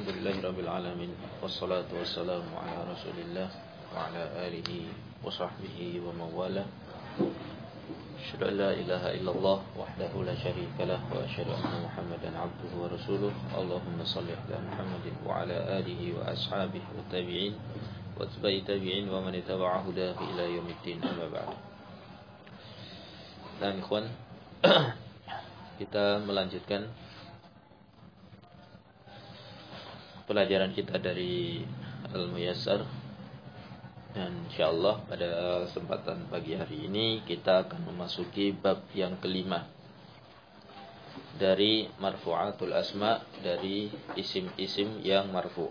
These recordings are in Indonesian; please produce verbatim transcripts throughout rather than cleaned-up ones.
Alhamdulillahirabbil alamin wassalatu wassalamu ala Rasulillah wa ala alihi wa sahbihi wa mawala. Asyhadu an la ilaha illallah wahdahu la syarika lah wa asyhadu anna Muhammadan abduhu wa rasuluh. Allahumma shalli ala Muhammadin wa ala alihi wa ashabihi wa tabi'in wa tabi'i tabi'in wa man ittaba'a hudahu ila yaumiddin. Amma ba'd. Dan ikhwan, kita melanjutkan pelajaran kita dari Al-Muyassar, dan insyaallah pada kesempatan pagi hari ini kita akan memasuki bab yang kelima dari marfu'atul asma, dari isim-isim yang marfu.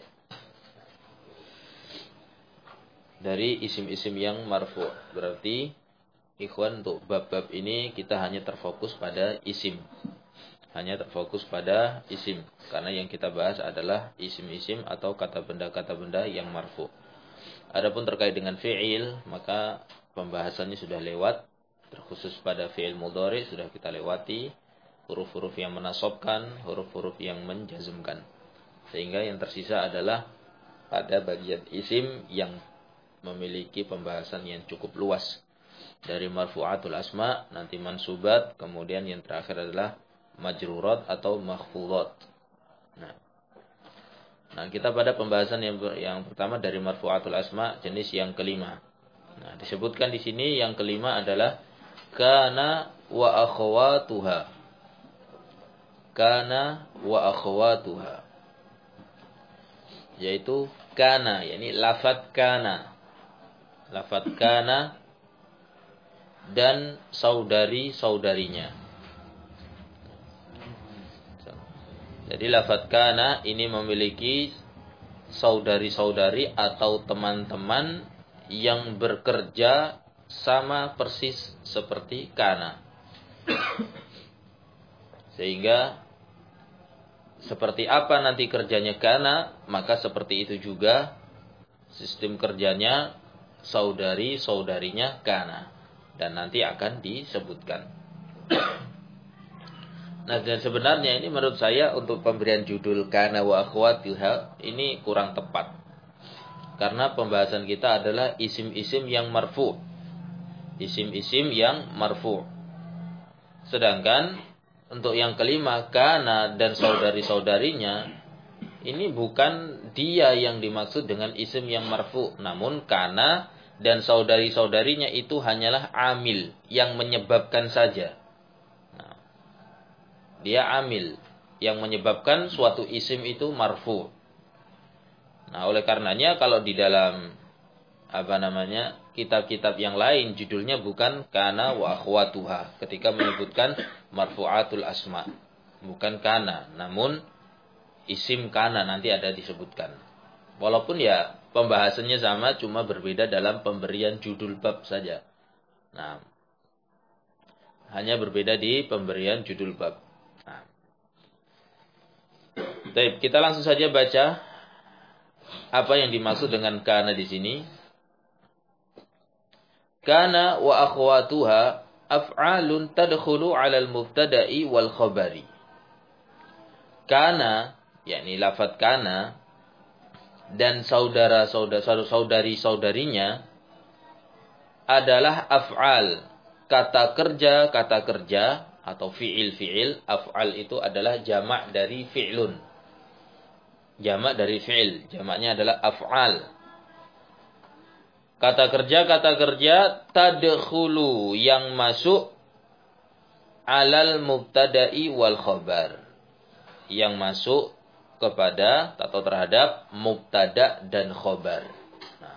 Dari isim-isim yang marfu, berarti ikhwan, untuk bab-bab ini kita hanya terfokus pada isim. Hanya terfokus pada isim, karena yang kita bahas adalah isim-isim atau kata benda-kata benda yang marfu. Adapun terkait dengan fi'il, maka pembahasannya sudah lewat. Terkhusus pada fi'il mudhari sudah kita lewati, huruf-huruf yang menasabkan, huruf-huruf yang menjazmkan. Sehingga yang tersisa adalah pada bagian isim yang memiliki pembahasan yang cukup luas. Dari marfu'atul asma, nanti mansubat, kemudian yang terakhir adalah majrurat atau makhfudat. Nah, nah kita pada pembahasan yang yang pertama dari marfu'atul asma, jenis yang kelima. Nah, disebutkan di sini yang kelima adalah kana wa akhawatuha. Kana wa akhawatuha. Yaitu kana, yakni lafaz kana. Lafaz kana dan saudari-saudarinya. Jadi lafaz kana ini memiliki saudari-saudari atau teman-teman yang bekerja sama persis seperti kana. Sehingga seperti apa nanti kerjanya kana, maka seperti itu juga sistem kerjanya saudari-saudarinya kana. Dan nanti akan disebutkan. Nah, dan sebenarnya ini menurut saya untuk pemberian judul kana wa akhwatuha ini kurang tepat. Karena pembahasan kita adalah isim-isim yang marfu. Isim-isim yang marfu. Sedangkan untuk yang kelima, kana dan saudari-saudarinya, ini bukan dia yang dimaksud dengan isim yang marfu. Namun kana dan saudari-saudarinya itu hanyalah amil yang menyebabkan saja. Dia amil yang menyebabkan suatu isim itu marfu. Nah, oleh karenanya kalau di dalam apa namanya kitab-kitab yang lain judulnya bukan kana wa akhwatuha ketika menyebutkan marfu'atul asma. Bukan kana, namun isim kana nanti ada disebutkan. Walaupun ya pembahasannya sama, cuma berbeda dalam pemberian judul bab saja. Nah, hanya berbeda di pemberian judul bab. Baik, kita langsung saja baca apa yang dimaksud dengan kana di sini. Kana wa akhwatuha af'alun tadkhulu 'ala al-mubtada'i wal khabari. Kana, yakni lafaz kana dan saudara-saudara saudari-saudarinya adalah af'al, kata kerja, kata kerja atau fi'il-fi'il. Af'al itu adalah jamak dari fi'lun. Jamak dari fi'il, jamaknya adalah af'al. Kata kerja, kata kerja tadkhulu yang masuk alal mubtada'i wal khabar. Yang masuk kepada atau terhadap mubtada dan khabar. Nah,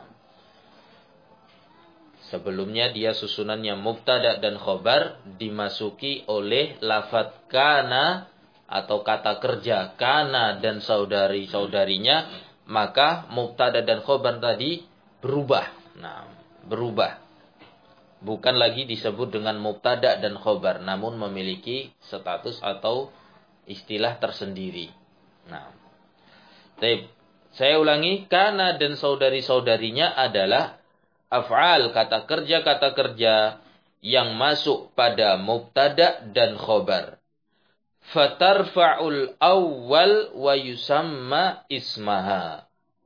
sebelumnya dia susunannya mubtada dan khabar dimasuki oleh lafaz kana atau kata kerja kana dan saudari-saudarinya, maka mubtada dan khobar tadi berubah. Nah, berubah. Bukan lagi disebut dengan mubtada dan khobar, namun memiliki status atau istilah tersendiri. Nah, baik. Saya ulangi, kana dan saudari-saudarinya adalah af'al, kata kerja, kata kerja yang masuk pada mubtada dan khobar. fatarfa'ul awwal wa yusamma ismaha.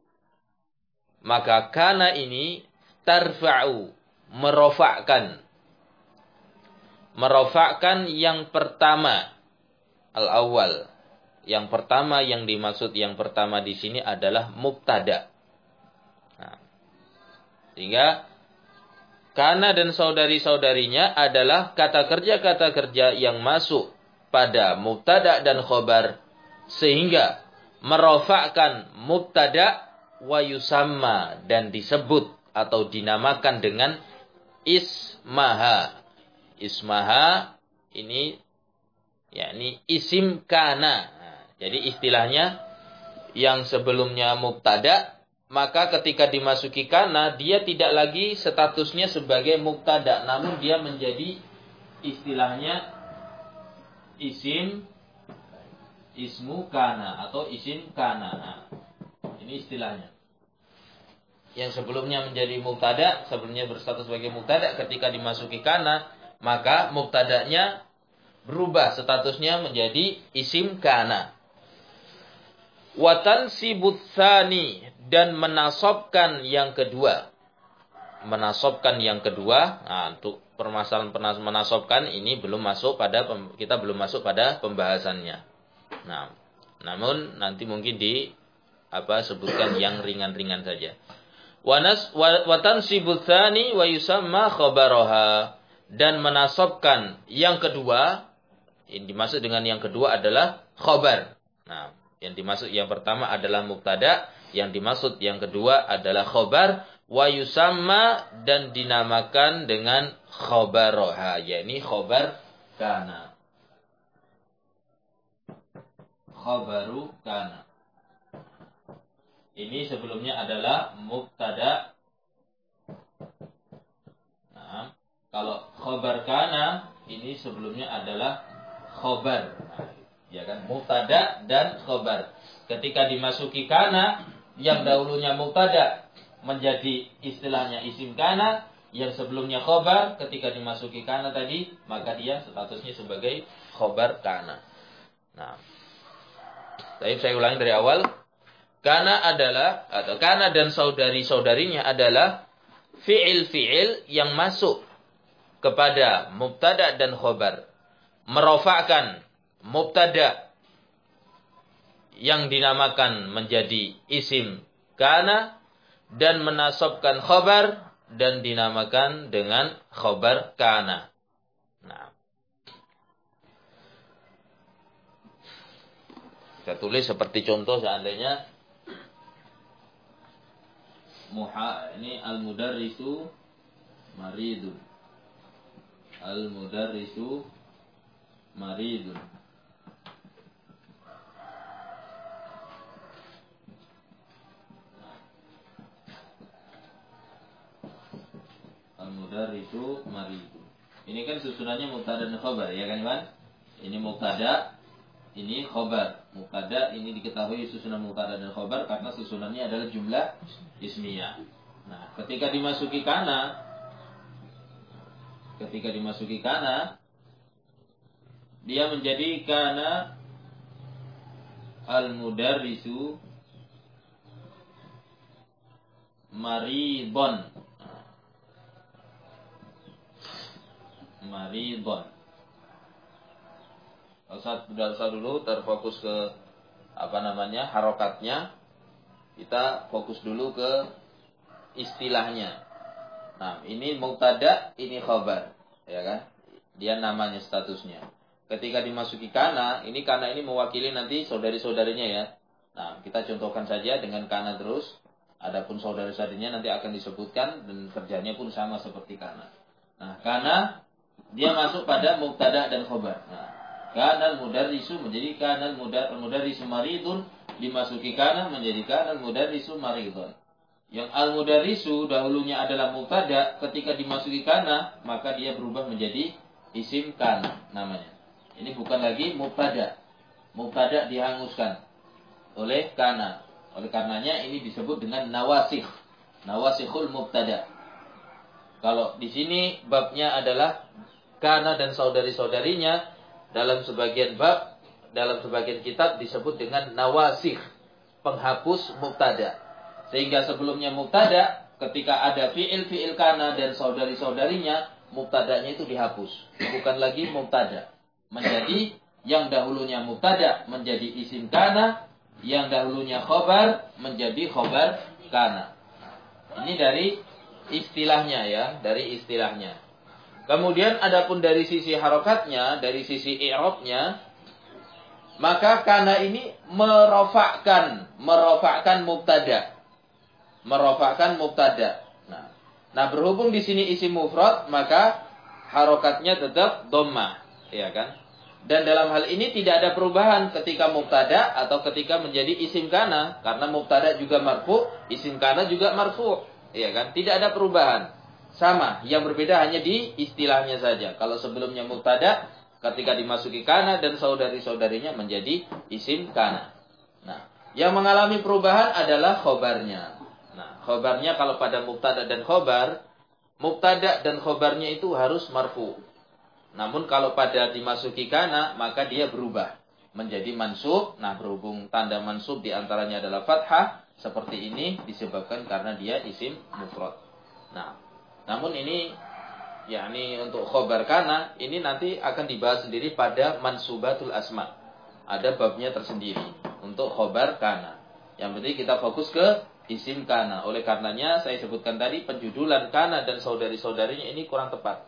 Maka kana ini tarfa'u, merofakkan. Merofakkan yang pertama, al-awwal. Yang pertama yang dimaksud yang pertama di sini adalah mubtada. Nah, sehingga kana dan saudari-saudarinya adalah kata kerja-kata kerja yang masuk pada mubtada dan khobar, sehingga merofakkan mubtada wa yusamma, dan disebut atau dinamakan dengan ismaha. Ismaha ini yakni isim kana. Nah, jadi istilahnya yang sebelumnya mubtada, maka ketika dimasuki kana dia tidak lagi statusnya sebagai mubtada, namun dia menjadi istilahnya isim ismu kana atau isim kana. Nah, ini istilahnya. Yang sebelumnya menjadi mubtada, sebelumnya berstatus sebagai mubtada, ketika dimasuki kana, maka mubtadanya berubah statusnya menjadi isim kana. Wa tansibut tsani, dan menasobkan yang kedua. Menasobkan yang kedua. Nah, untuk permasalahan menasobkan ini belum masuk pada kita belum masuk pada pembahasannya. Nah, namun nanti mungkin di apa sebutkan yang ringan-ringan saja. Wa nas wa tansibut tsani wa yusamma khabaraha, dan menasobkan yang kedua. Yang dimaksud dengan yang kedua adalah khabar. Nah, yang dimaksud yang pertama adalah mubtada, yang dimaksud yang kedua adalah khabar. Wa yusamma, dan dinamakan dengan khabaraha, yakni khabar kana. Khabaru kana. Ini sebelumnya adalah mubtada. Nah, kalau khabar kana ini sebelumnya adalah khabar. Nah, ya kan, mubtada dan khabar. Ketika dimasuki kana, yang dahulunya mubtada menjadi istilahnya isim kana, yang sebelumnya khabar, ketika dimasuki kana tadi, maka dia statusnya sebagai khabar kana. Nah, tapi saya ulangi dari awal. Kana adalah, atau kana dan saudari-saudarinya adalah fi'il-fi'il yang masuk kepada mubtada dan khobar. Merofakkan mubtada yang dinamakan menjadi isim kana, dan menasobkan khobar dan dinamakan dengan khobar kana. Nah, kita tulis seperti contoh seandainya muha ini al-mudarrisu maridun. Al-mudarrisu maridun. Al-mudarrisu maridun. Ini kan susunannya mubtada dan khabar, ya kan, Iwan? Ini mubtada, ini khabar. Mubtada ini diketahui susunan mubtada dan khabar karena susunannya adalah jumlah ismiyah. Nah, ketika dimasuki kana, ketika dimasuki kana, dia menjadi kana al-mudarrisu maridon. Maridon. Ustaz sudah dulu terfokus ke apa namanya harokatnya. Kita fokus dulu ke istilahnya. Nah, ini mubtada, ini khabar, ya kan? Dia namanya statusnya. Ketika dimasuki kana, ini kana ini mewakili nanti saudari-saudarinya ya. Nah, kita contohkan saja dengan kana terus. Adapun saudari-saudarinya nanti akan disebutkan dan kerjanya pun sama seperti kana. Nah, kana dia masuk pada mubtada dan khabar. Nah, kana al-mudarrisu menjadi kana al-mudarrisu maridun, dimasuki kana menjadi kana al-mudarrisu maridun. Yang al-mudarrisu dahulunya adalah mubtada, ketika dimasuki kana maka dia berubah menjadi isim kana namanya. Ini bukan lagi mubtada. Mubtada dihanguskan oleh kana. Oleh karenanya ini disebut dengan nawasikh. Nawasikhul mubtada. Kalau di sini babnya adalah kana dan saudari-saudarinya, dalam sebagian bab dalam sebagian kitab disebut dengan nawasikh, penghapus mubtada. Sehingga sebelumnya mubtada, ketika ada fi'il-fi'il kana dan saudari-saudarinya, mubtadanya itu dihapus. Bukan lagi mubtada. Menjadi yang dahulunya mubtada menjadi isim kana, yang dahulunya khobar menjadi khobar kana. Ini dari istilahnya ya, dari istilahnya. Kemudian adapun dari sisi harokatnya, dari sisi i'rabnya, maka kana ini merofakkan, merofakkan mubtada. Merofakkan mubtada. Nah, nah berhubung di sini isim mufrad, maka harokatnya tetap dhammah, ya kan? Dan dalam hal ini tidak ada perubahan ketika mubtada atau ketika menjadi isim kana, karena mubtada juga marfu, isim kana juga marfu, ya kan? Tidak ada perubahan. Sama, yang berbeda hanya di istilahnya saja. Kalau sebelumnya mubtada, ketika dimasuki kana dan saudari-saudarinya menjadi isim kana. Nah, yang mengalami perubahan adalah khobarnya. Nah, khobarnya kalau pada mubtada dan khobar, mubtada dan khobarnya itu harus marfu. Namun kalau pada dimasuki kana, maka dia berubah menjadi mansub. Nah, berhubung tanda mansub diantaranya adalah fathah, seperti ini disebabkan karena dia isim mufrad. Nah, namun ini, yakni untuk khobar kana, ini nanti akan dibahas sendiri pada mansubatul asma. Ada babnya tersendiri untuk khobar kana. Yang penting kita fokus ke isim kana. Oleh karenanya saya sebutkan tadi penjudulan kana dan saudari-saudarinya ini kurang tepat.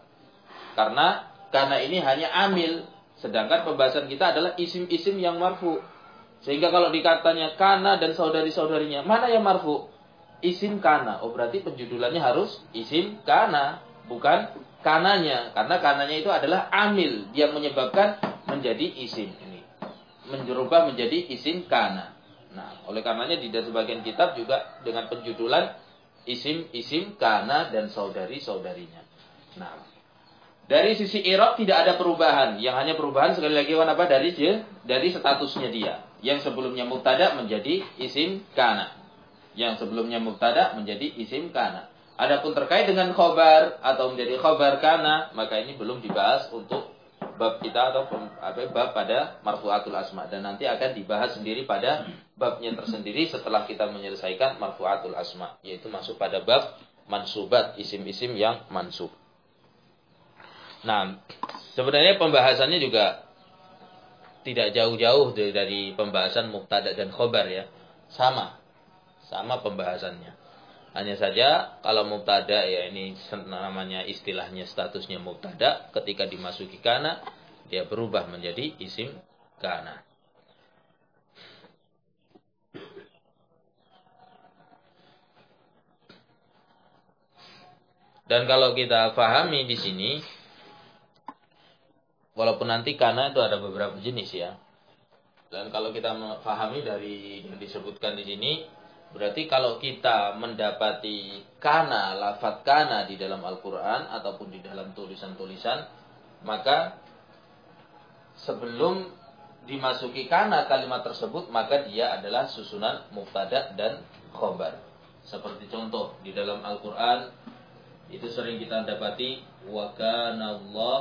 Karena kana ini hanya amil, sedangkan pembahasan kita adalah isim-isim yang marfu. Sehingga kalau dikatanya kana dan saudari-saudarinya, mana yang marfu? Isim kana. Oh, berarti penjudulannya harus isim kana, bukan kananya. Karena kananya itu adalah amil yang menyebabkan menjadi isim ini. Menjerubah menjadi isim kana. Nah, oleh karenanya di sebagian kitab juga dengan penjudulan isim-isim kana dan saudari-saudarinya. Nah, dari sisi i'rab tidak ada perubahan. Yang hanya perubahan sekali lagi apa? Dari dari statusnya dia. Yang sebelumnya mubtada menjadi isim kana. Yang sebelumnya mubtada menjadi isim kana. Adapun terkait dengan khobar atau menjadi khobar kana, maka ini belum dibahas untuk bab kita atau apa bab pada marfu'atul asma, dan nanti akan dibahas sendiri pada babnya tersendiri setelah kita menyelesaikan marfu'atul asma, yaitu masuk pada bab mansubat, isim-isim yang mansub. Nah, sebenarnya pembahasannya juga tidak jauh-jauh dari, dari pembahasan mubtada dan khobar ya. Sama. Sama pembahasannya. Hanya saja kalau mubtada ya ini namanya istilahnya statusnya mubtada, ketika dimasuki kana dia berubah menjadi isim kana. Dan kalau kita pahami di sini, walaupun nanti kana itu ada beberapa jenis ya. Dan kalau kita pahami dari yang disebutkan di sini, berarti kalau kita mendapati kana, lafadz kana di dalam Al-Quran ataupun di dalam tulisan-tulisan, maka sebelum dimasuki kana kalimat tersebut, maka dia adalah susunan mubtada dan khobar. Seperti contoh di dalam Al-Quran, itu sering kita dapati wa kana Allah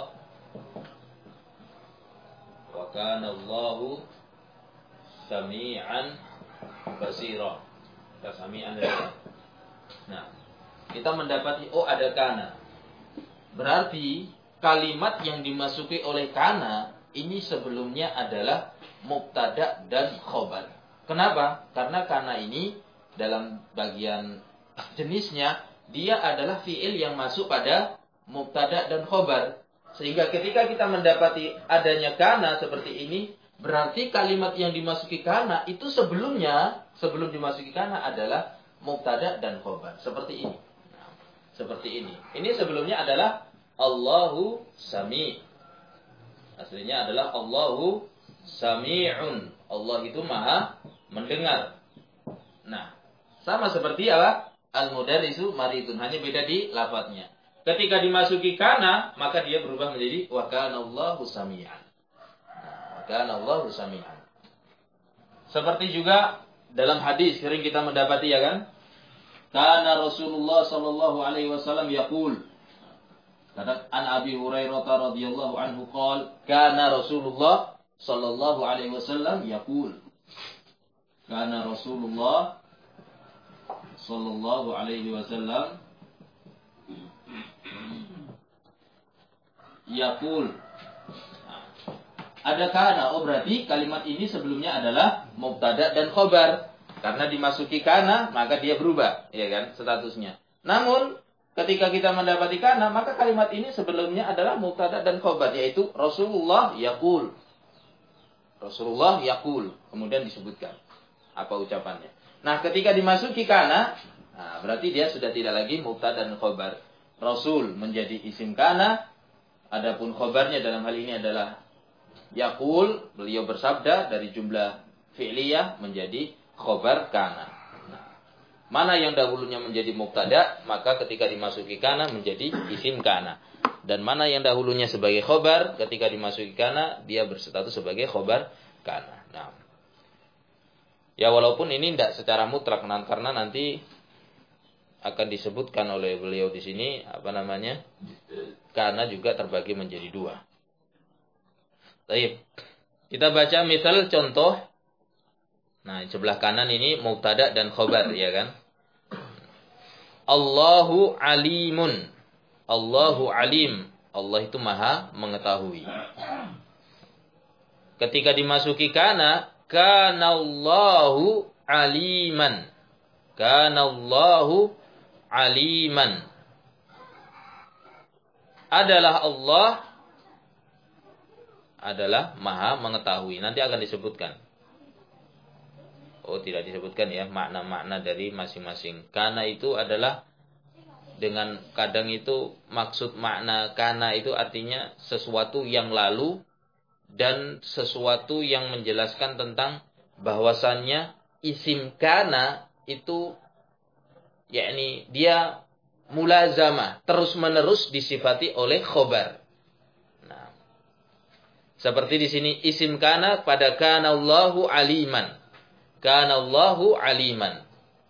wa kana Allahu sami'an basira. Sami'an. Nah, kita mendapati oh ada kana. Berarti kalimat yang dimasuki oleh kana ini sebelumnya adalah mubtada dan khobar. Kenapa? Karena kana ini dalam bagian jenisnya dia adalah fiil yang masuk pada mubtada dan khobar. Sehingga ketika kita mendapati adanya kana seperti ini, berarti kalimat yang dimasuki kana itu sebelumnya, sebelum dimasuki kana adalah mubtada dan khobar. Seperti ini. Nah, seperti ini. Ini sebelumnya adalah Allahu Sami'. Aslinya adalah Allahu Sami'un. Allah itu maha mendengar. Nah, sama seperti apa? Al-mudarrisu maridun. Hanya beda di lafadznya. Ketika dimasuki kana, maka dia berubah menjadi wa kana Allahu Sami'an. Kana Allahu Sami'an. Seperti juga dalam hadis sering kita mendapati ya kan? Kana Rasulullah sallallahu alaihi wasallam yaqul. Kata an Abi Hurairah radhiyallahu anhu qol, kana Rasulullah sallallahu alaihi wasallam yaqul. Kana Rasulullah sallallahu alaihi wasallam yaqul. Ada kana, oh berarti kalimat ini sebelumnya adalah mubtada dan khobar. Karena dimasuki kana, maka dia berubah, ya kan, statusnya. Namun, ketika kita mendapati kana, maka kalimat ini sebelumnya adalah mubtada dan khobar, yaitu Rasulullah yaqul. Rasulullah yaqul. Kemudian disebutkan apa ucapannya. Nah, ketika dimasuki kana, nah, berarti dia sudah tidak lagi mubtada dan khobar. Rasul menjadi isim kana, adapun khobarnya dalam hal ini adalah yaqul, beliau bersabda, dari jumlah fi'liyah menjadi khobar kana. Nah, mana yang dahulunya menjadi mubtada, maka ketika dimasuki kana menjadi isim kana. Dan mana yang dahulunya sebagai khobar, ketika dimasuki kana, dia berstatus sebagai khobar kana. Nah, ya walaupun ini tidak secara mutlak, karena nanti akan disebutkan oleh beliau di sini, apa namanya, kana juga terbagi menjadi dua. Baik, kita baca misal contoh. Nah, sebelah kanan ini mubtada dan khobar, ya kan? Allahu alimun. Allahu alim. Allah itu maha mengetahui. Ketika dimasuki kana, kanallahu aliman. Kanallahu aliman. Adalah Allah adalah maha mengetahui. Nanti akan disebutkan. Oh, tidak disebutkan ya makna-makna dari masing-masing. Kana itu adalah dengan kadang itu maksud makna kana itu artinya sesuatu yang lalu dan sesuatu yang menjelaskan tentang bahwasannya isim kana itu yakni dia mulazamah, terus-menerus disifati oleh khobar. Nah, seperti di sini isim kana pada kana Allahu aliman. Kana Allahu aliman.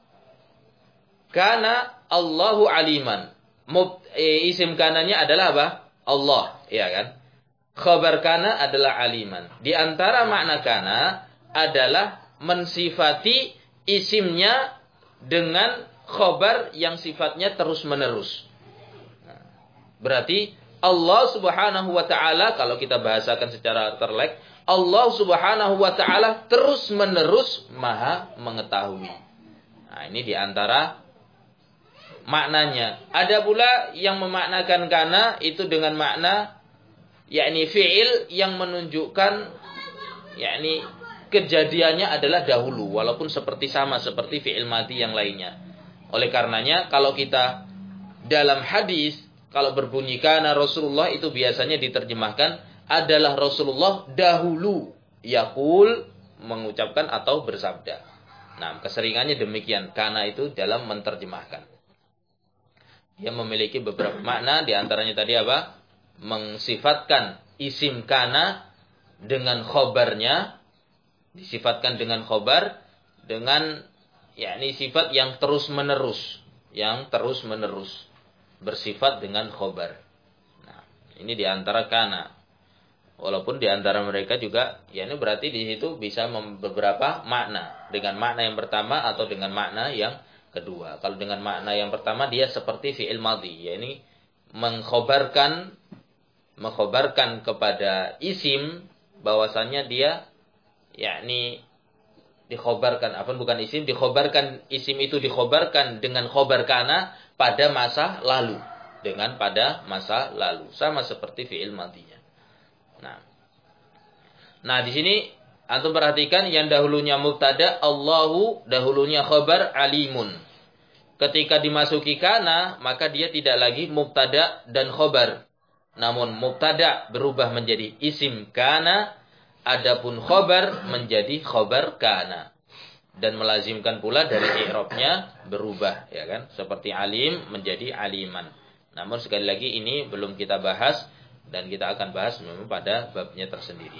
Kana Allahu aliman. Mub, e, isim kananya adalah apa? Allah, ya kan? Khabar kana adalah aliman. Di antara makna kana adalah mensifati isimnya dengan khabar yang sifatnya terus-menerus. Nah, berarti Allah Subhanahu wa taala, kalau kita bahasakan secara terlek, Allah Subhanahu wa taala terus-menerus maha mengetahui. Nah, ini diantara maknanya. Ada pula yang memaknakan kana itu dengan makna yakni fi'il yang menunjukkan yakni kejadiannya adalah dahulu, walaupun seperti sama seperti fi'il madhi yang lainnya. Oleh karenanya kalau kita dalam hadis kalau berbunyi kana Rasulullah itu biasanya diterjemahkan adalah Rasulullah dahulu yaqul, mengucapkan atau bersabda. Nah, keseringannya demikian kana itu dalam menterjemahkan. Dia memiliki beberapa makna, di antaranya tadi apa? Mensifatkan isim kana dengan khobarnya, disifatkan dengan khobar dengan yakni sifat yang terus-menerus, yang terus-menerus bersifat dengan khobar. Nah, ini di antara kana. Walaupun di antara mereka juga, ya ini berarti di situ bisa beberapa makna. Dengan makna yang pertama atau dengan makna yang kedua. Kalau dengan makna yang pertama dia seperti fi'il madhi, ya ini mengkhobarkan mengkhobarkan kepada isim bahwasannya dia yakni dikhobarkan, apa bukan isim, dikhobarkan isim itu dikhobarkan dengan khobar kana pada masa lalu, dengan pada masa lalu, sama seperti fi'il madhinya. Nah, nah di sini antum perhatikan yang dahulunya mubtada Allahu, dahulunya khabar alimun. Ketika dimasuki kana, maka dia tidak lagi mubtada dan khabar. Namun mubtada berubah menjadi isim kana, adapun khabar menjadi khabar kana. Dan melazimkan pula dari i'rabnya berubah, ya kan? Seperti alim menjadi aliman. Namun sekali lagi ini belum kita bahas. Dan kita akan bahas memang pada babnya tersendiri.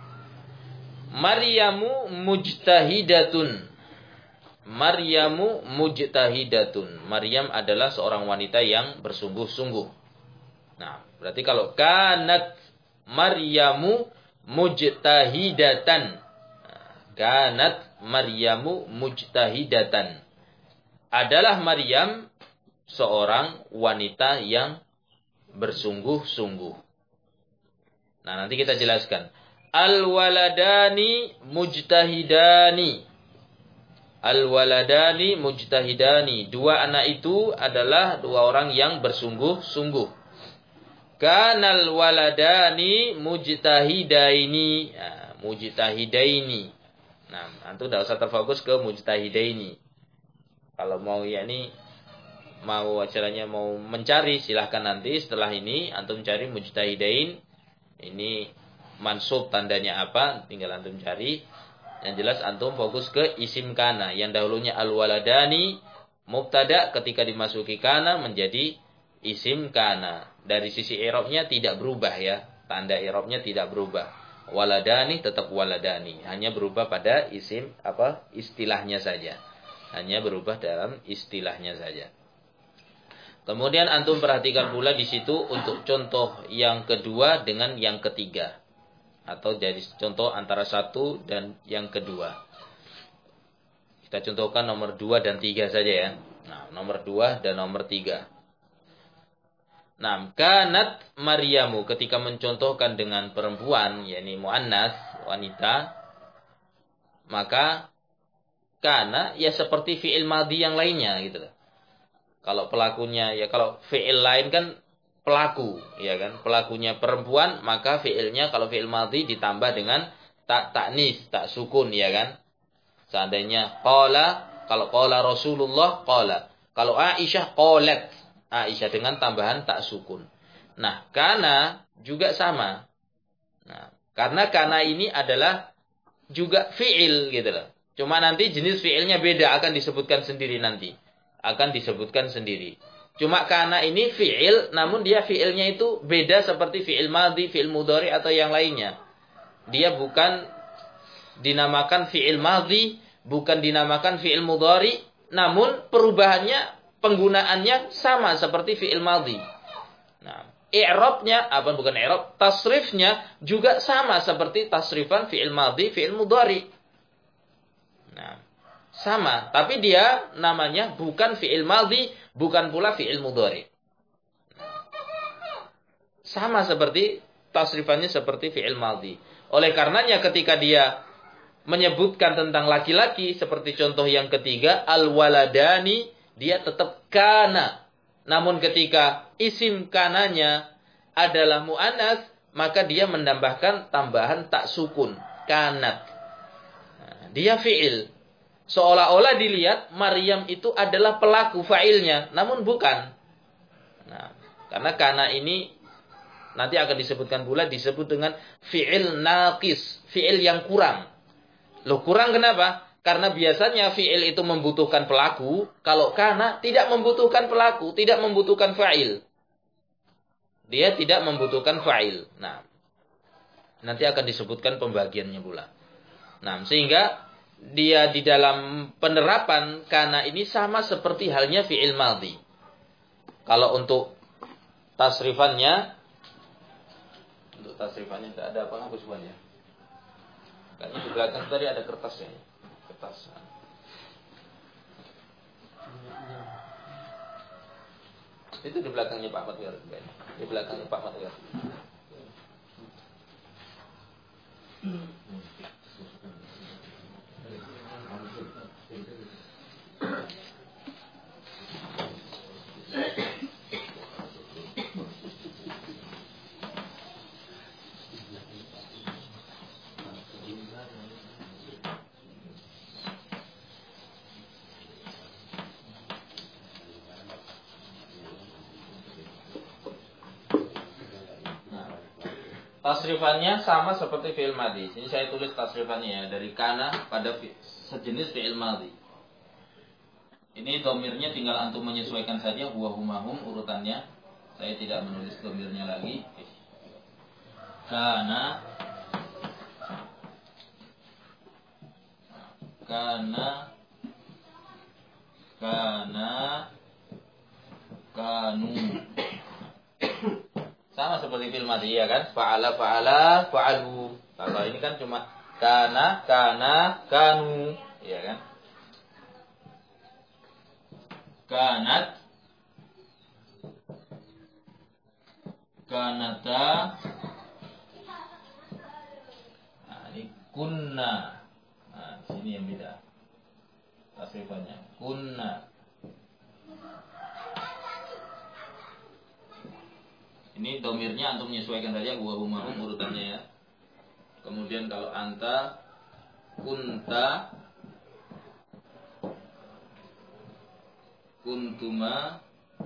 Maryamu mujtahidatun. Maryamu mujtahidatun. Maryam adalah seorang wanita yang bersungguh-sungguh. Nah, berarti kalau kanat Maryamu mujtahidatan. Kanat Maryamu mujtahidatan. Adalah Maryam seorang wanita yang bersungguh-sungguh. Nah, nanti kita jelaskan. Al-waladani mujtahidani. Al-waladani mujtahidani. Dua anak itu adalah dua orang yang bersungguh-sungguh. Kanal waladani mujtahidaini. Nah, mujtahidaini. Nah, antum tidak usah terfokus ke mujtahidaini. Kalau mau ya ini mau acaranya mau mencari, silahkan nanti setelah ini antum cari mujtahidain. Ini mansub tandanya apa? Tinggal antum cari. Yang jelas antum fokus ke isim kana. Yang dahulunya al-waladani mubtada, ketika dimasuki kana menjadi isim kana. Dari sisi i'rabnya tidak berubah ya. Tanda i'rabnya tidak berubah. Waladani tetap waladani, hanya berubah pada isim apa istilahnya saja, hanya berubah dalam istilahnya saja. Kemudian antum perhatikan pula di situ untuk contoh yang kedua dengan yang ketiga, atau jadi contoh antara satu dan yang kedua. Kita contohkan nomor dua dan tiga saja ya. Nah, nomor dua dan nomor tiga. Nah, kanat Maryamu ketika mencontohkan dengan perempuan, yakni muannas, wanita, maka kana ya seperti fi'il madhi yang lainnya gitu loh. Kalau pelakunya ya kalau fi'il lain kan pelaku, ya kan? Pelakunya perempuan, maka fi'ilnya kalau fi'il madhi ditambah dengan tak taknis, tak sukun, ya kan? Seandainya qala, kalau qala Rasulullah qala. Kalau Aisyah qalat. Aisyah dengan tambahan tak sukun. Nah, kana juga sama. Nah, karena kana ini adalah juga fi'il gitu loh. Cuma nanti jenis fi'ilnya beda, akan disebutkan sendiri nanti. Akan disebutkan sendiri. Cuma kana ini fi'il, namun dia fi'ilnya itu beda seperti fi'il madhi, fi'il mudhari atau yang lainnya. Dia bukan dinamakan fi'il madhi, bukan dinamakan fi'il mudhari, namun perubahannya, penggunaannya sama seperti fi'il madhi. Nah, i'rabnya apa bukan i'rab, tasrifnya juga sama seperti tasrifan fi'il madhi, fi'il mudhari. Nah, sama, tapi dia namanya bukan fi'il madhi, bukan pula fi'il mudhari. Sama seperti tasrifannya seperti fi'il madhi. Oleh karenanya ketika dia menyebutkan tentang laki-laki seperti contoh yang ketiga al-waladani, dia tetap kana. Namun ketika isim kananya adalah mu'annas, maka dia menambahkan tambahan tak sukun, kanat. Nah, dia fi'il. Seolah-olah dilihat Maryam itu adalah pelaku fa'ilnya, namun bukan. Nah, karena kana ini nanti akan disebutkan pula disebut dengan fi'il naqis, fi'il yang kurang. Loh, kurang kenapa? Karena biasanya fi'il itu membutuhkan pelaku, kalau kana tidak membutuhkan pelaku, tidak membutuhkan fa'il. Dia tidak membutuhkan fa'il. Nah, nanti akan disebutkan pembagiannya pula. Nah, sehingga dia di dalam penerapan kana ini sama seperti halnya fi'il madhi. Kalau untuk tasrifannya, untuk tasrifannya tidak ada apa-apa sebenarnya. Kayaknya di belakang tadi ada kertasnya. Kertas. Itu di belakangnya Pak Ahmad Wiar. Di belakangnya Pak Ahmad Wiar. Tasrifannya sama seperti fi'il madhi. Sini saya tulis tasrifannya ya, dari kana pada sejenis fi'il madhi. Ini domirnya tinggal antum menyesuaikan saja, huwa humahum urutannya. Saya tidak menulis domirnya lagi. Kana Kana Kana Kanu. Sama seperti fi'il madhi ya kan? Fa'ala fa'ala fa'alu. Kalau ini kan cuma kana, kana, kanu, ya kan? Kanat, kanata, nah, ini kunna. Nah, sini yang beda. Tasrifannya kunna. Ini domirnya antum menyesuaikan saja gua humahum urutannya ya. Kemudian kalau anta, kunta, kuntuma,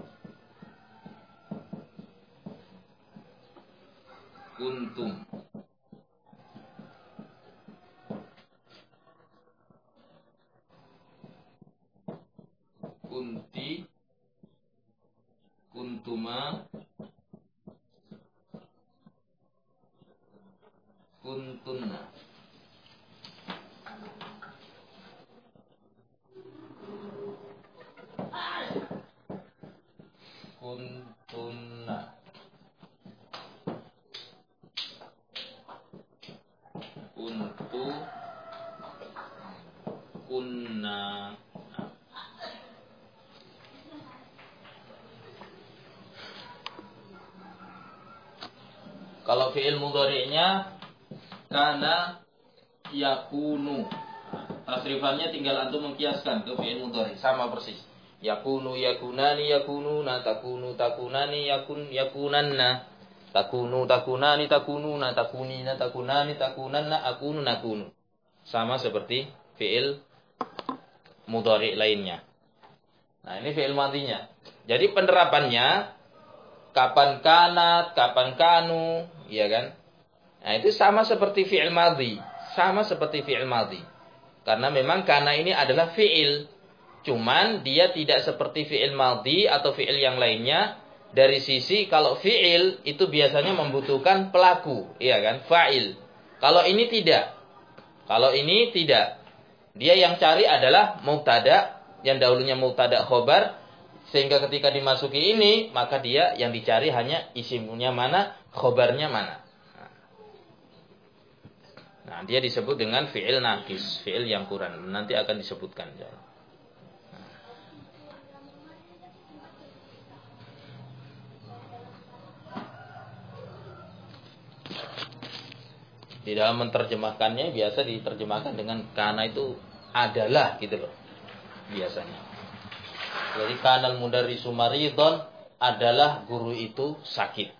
kuntum. Kunti, kuntuma, kuntunna. Kuntunna. Kuntu, kunna. Kalau fi'il mudhari'nya kana yakunu. Tasrifannya tinggal antum mengkiaskan ke fi'il mudhari, sama persis. Yakunu yakunani yakununa takunu takunani yakun yakunanna. Takunu takunani takununa takunina takunani takunanna akunu nakunu. Sama seperti fi'il mudhari lainnya. Nah, ini fi'il madhinya. Jadi penerapannya kapan kanat, kapan kanu, ya kan? Nah, itu sama seperti fi'il madhi, sama seperti fi'il madhi. Karena memang kana ini adalah fi'il. Cuman dia tidak seperti fi'il madhi atau fi'il yang lainnya. Dari sisi kalau fi'il itu biasanya membutuhkan pelaku, iya kan? Fa'il. Kalau ini tidak. Kalau ini tidak. Dia yang cari adalah mubtada, yang dahulunya mubtada khobar, sehingga ketika dimasuki ini, maka dia yang dicari hanya isimnya mana, khobarnya mana. Nah, dia disebut dengan fi'il naqis, fi'il yang kurang. Nanti akan disebutkan. Di dalam menerjemahkannya biasa diterjemahkan dengan kana itu adalah gitu loh. Biasanya. Jadi kanal mudarrisu maridon adalah guru itu sakit.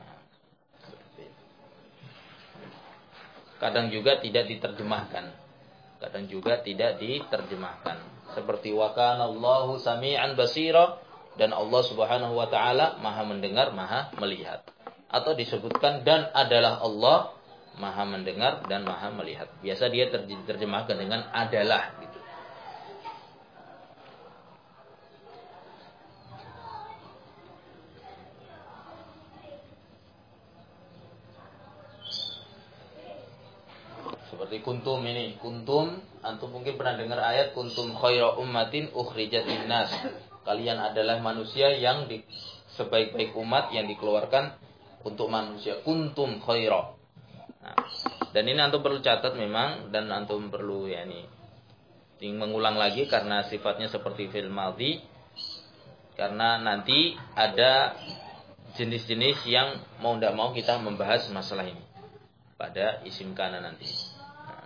Kadang juga tidak diterjemahkan. Kadang juga tidak diterjemahkan. Seperti wa kana Allahu sami'an basira, dan Allah Subhanahu wa taala Maha mendengar, Maha melihat. Atau disebutkan dan adalah Allah Maha mendengar dan Maha melihat. Biasa dia terjemahkan dengan adalah gitu. Seperti kuntum ini, kuntum, antum mungkin pernah dengar ayat kuntum khaira ummatin ukhrijat linnas. Kalian adalah manusia yang di, sebaik-baik umat yang dikeluarkan untuk manusia. Kuntum khaira. Nah, dan ini antum perlu catat memang, dan antum perlu ya ini mengulang lagi karena sifatnya seperti fi'il madhi. Karena nanti ada jenis-jenis yang mau tidak mau kita membahas masalah ini pada isim kana nanti. Nah.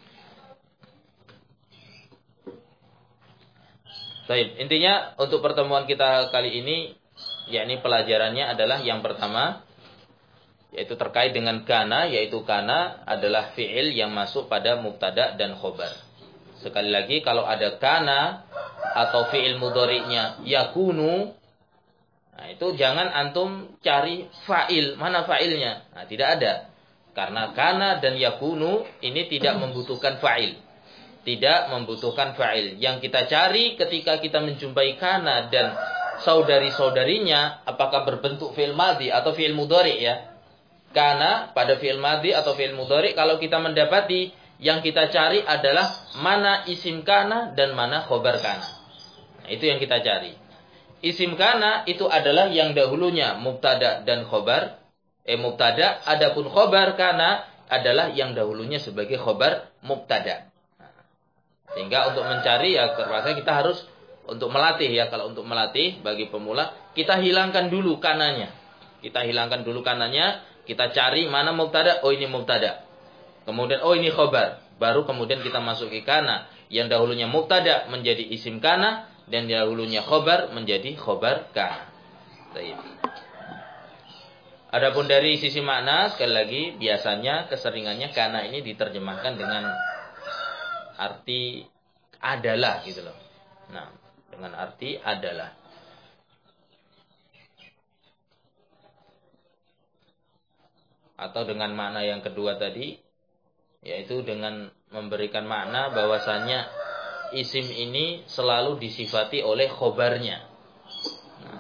Baik, intinya untuk pertemuan kita kali ini, yakni pelajarannya adalah yang pertama, yaitu terkait dengan kana, yaitu kana adalah fi'il yang masuk pada mubtada dan khobar. Sekali lagi, kalau ada kana atau fi'il mudhari'nya yakunu, nah itu jangan antum cari fa'il, mana fa'ilnya? Nah, tidak ada. Karena kana dan yakunu ini tidak membutuhkan fa'il. Tidak membutuhkan fa'il. Yang kita cari ketika kita menjumpai kana dan saudari-saudarinya, apakah berbentuk fi'il madhi atau fi'il mudhari' ya? Kana pada fi'il madhi atau fi'il mudhari, kalau kita mendapati, yang kita cari adalah mana isim kana dan mana khobar kana. Nah, itu yang kita cari. Isim kana itu adalah yang dahulunya mubtada dan khobar. Eh mubtada, adapun khobar kana adalah yang dahulunya sebagai khobar mubtada. Sehingga untuk mencari ya terpaksa kita harus untuk melatih ya. Kalau untuk melatih bagi pemula, kita hilangkan dulu kananya. Kita hilangkan dulu kananya, kita cari mana mubtada, oh ini mubtada. Kemudian oh ini khobar. Baru kemudian kita masuki kana. Yang dahulunya mubtada menjadi isim kana, dan dahulunya khobar menjadi khobar kana. Baik. Adapun dari sisi makna, sekali lagi biasanya keseringannya kana ini diterjemahkan dengan arti adalah gitu loh. Nah, dengan arti adalah. Atau dengan makna yang kedua tadi, yaitu dengan memberikan makna bahwasannya isim ini selalu disifati oleh khobarnya. Nah,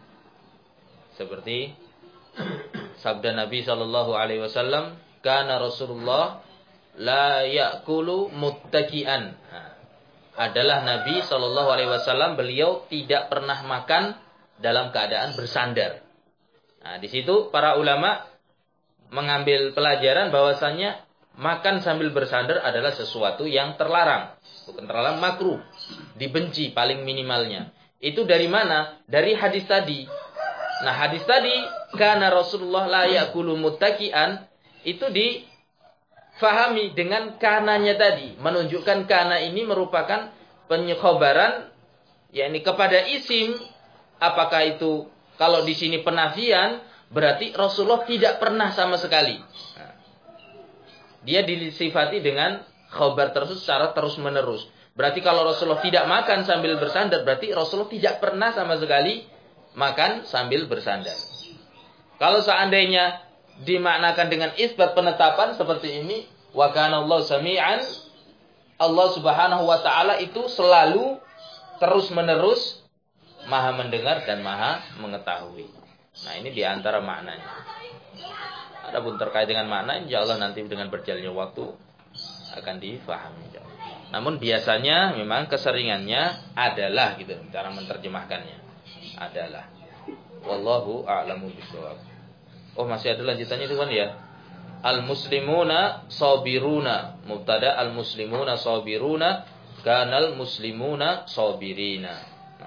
seperti sabda Nabi Shallallahu Alaihi Wasallam, "Kana Rasulullah la yakulu muttakian." Nah, adalah Nabi Shallallahu Alaihi Wasallam, beliau tidak pernah makan dalam keadaan bersandar. Nah, di situ para ulama mengambil pelajaran bahwasannya makan sambil bersandar adalah sesuatu yang terlarang, bukan terlarang, makruh, dibenci paling minimalnya. Itu dari mana? Dari hadis tadi. Nah, hadis tadi, kana Rasulullah la yakulu muttakian, itu difahami dengan kananya tadi, menunjukkan kana ini merupakan penyekhobaran, yakni kepada isim. Apakah itu kalau di sini penafian, berarti Rasulullah tidak pernah sama sekali. Nah, dia disifati dengan khobar tersebut secara terus menerus. Berarti kalau Rasulullah tidak makan sambil bersandar, berarti Rasulullah tidak pernah sama sekali makan sambil bersandar. Kalau seandainya dimaknakan dengan isbat penetapan seperti ini, wa kana Allah sami'an, Allah Subhanahu wa taala itu selalu terus menerus maha mendengar dan maha mengetahui. Nah, ini diantara maknanya. Adapun terkait dengan makna, insya Allah nanti dengan berjalannya waktu akan difahami. Namun biasanya memang keseringannya adalah gitu cara menerjemahkannya. Adalah. Wallahu a'lamu bishawab. Oh, masih ada lanjutannya itu kan ya. Al-muslimuna sabiruna. Mubtada al-muslimuna sabiruna, kanal muslimuna sabirina.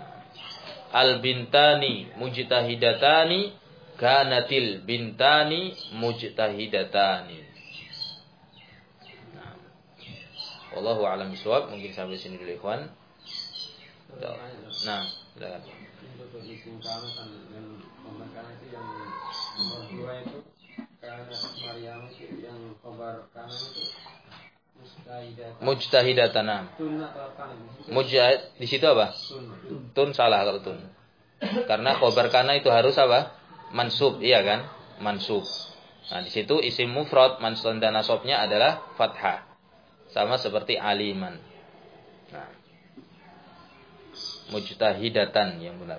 Al-bintani mujtahidatani, kanatil bintani mujtahidatani. Nah, wallahu a'lam bishawab. Mungkin sampai sini dulu ikhwan. Nah, silakan. Untuk isim kana kan dan pembahasan itu yang nomor dua itu kana Maryam itu yang khabar kana itu mujtahidatan. Mujtahidatan. Tun atau kana? Mujahid di situ apa? Tun. Tun salah kalau tun. Karena khabar kana itu harus apa? Mansub, iya kan? Mansub. Nah, di situ isim mufrad mansub dan nasabnya adalah fathah. Sama seperti aliman. Nah, mujtahidatan yang benar.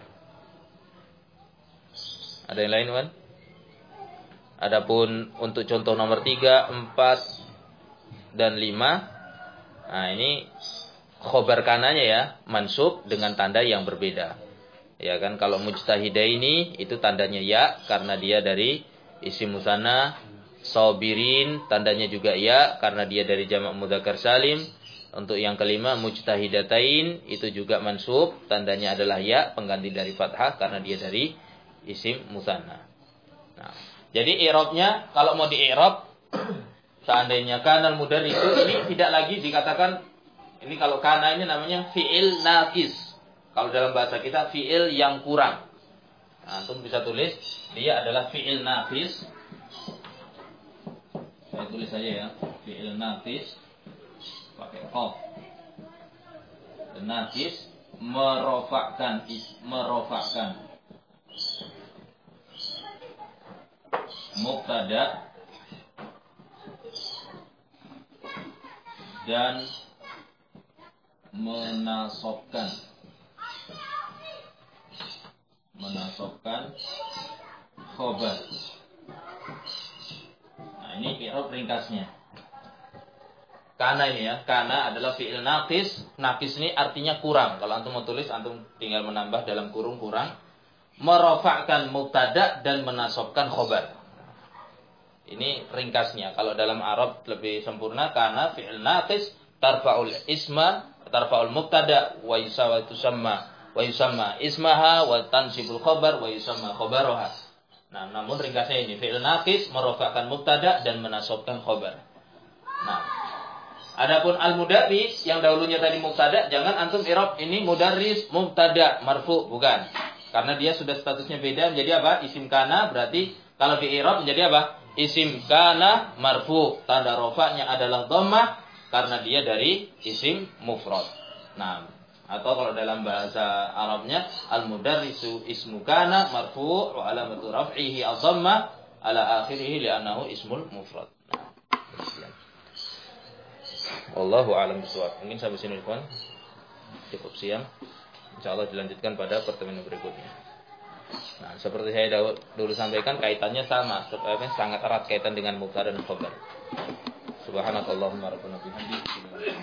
Ada yang lain, Wan? Adapun untuk contoh nomor tiga, empat, dan lima, nah ini khobar kananya ya, mansub dengan tanda yang berbeda. Ya kan, kalau mujtahidah ini itu tandanya ya karena dia dari isim musanna, sabirin tandanya juga ya karena dia dari jamak mudzakkar salim. Untuk yang kelima mujtahidatain itu juga mansub, tandanya adalah ya pengganti dari fathah karena dia dari isim musanna. Nah, jadi i'rabnya kalau mau di-i'rab seandainya kana al-mudhari itu ini tidak lagi dikatakan, ini kalau kana ini namanya fi'il naqis. Kalau dalam bahasa kita fi'il yang kurang. Nah, antum bisa tulis dia adalah fi'il naqis. Saya tulis saja ya, fi'il naqis pakai qaf. Dan naqis merofakkan merofakkan mubtada dan menasobkan menasobkan khobar. Nah, ini i'rab ringkasnya. Kana ini ya, kana adalah fi'il naqis. Naqis ini artinya kurang. Kalau antum mau tulis, antum tinggal menambah dalam kurung kurang. Merofakkan mubtada dan menasobkan khobar. Ini ringkasnya. Kalau dalam Arab lebih sempurna karena fi'il naqis tarfa'ul isma, tarfa'ul mubtada wa yusawa tusamma wa yusamma ismaha wa tansibul khabar wa yusamma khabaraha. Nah, namun ringkasnya ini fi'il naqis merofakkan mubtada dan menasabkan khabar. Nah, adapun al-mudarris yang dahulunya tadi mubtada, jangan antum i'rab ini mudarris mubtada marfu, bukan. Karena dia sudah statusnya beda menjadi apa? Isim kana, berarti kalau di i'rab menjadi apa? Isim kana marfu, tanda rofaknya adalah dhammah karena dia dari isim mufrad. Nah, atau kalau dalam bahasa Arabnya al-mudarrisu ismu kana marfu wa alamatu raf'ihi ad-dhammah ala akhirih li'annahu ismul mufrad. Nah, wallahu a'lam bishawab. Mungkin sampai sini kawan. Cukup siang. Insyaallah dilanjutkan pada pertemuan berikutnya. Nah, seperti saya dulu sampaikan kaitannya sama, sangat erat kaitan dengan mubtada dan khabar. Subhanakallahumma rabbana bihamdika